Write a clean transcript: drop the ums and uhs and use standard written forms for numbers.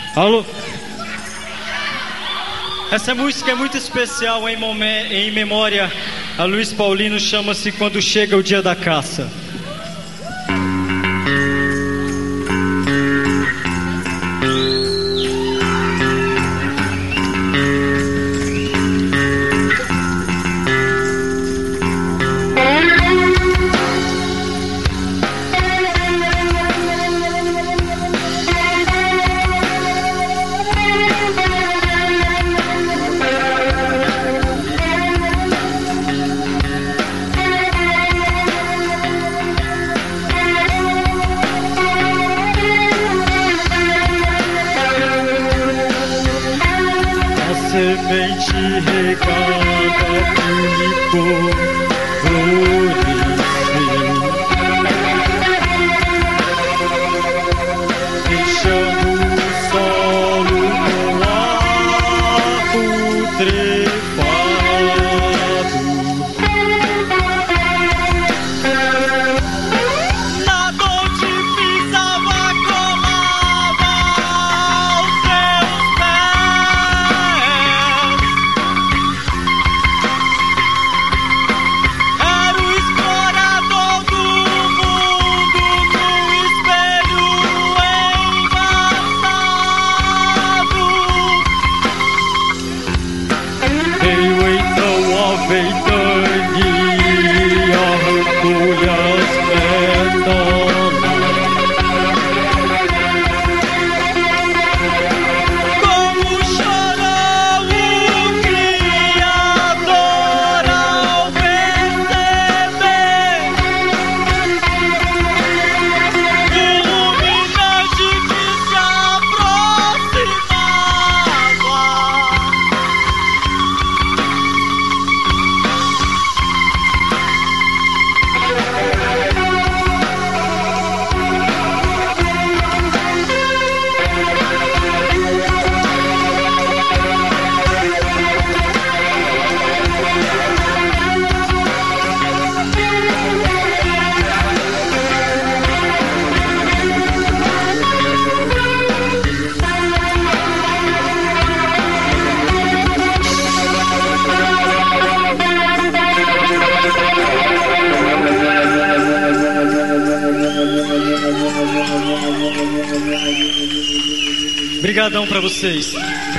Alô? Essa música é muito especial em memória a Luiz Paulino, chama-se Quando Chega o Dia da Caça. Semente regada publicou floresceu, deixando o solo com ar putrefado. Obrigadão pra vocês.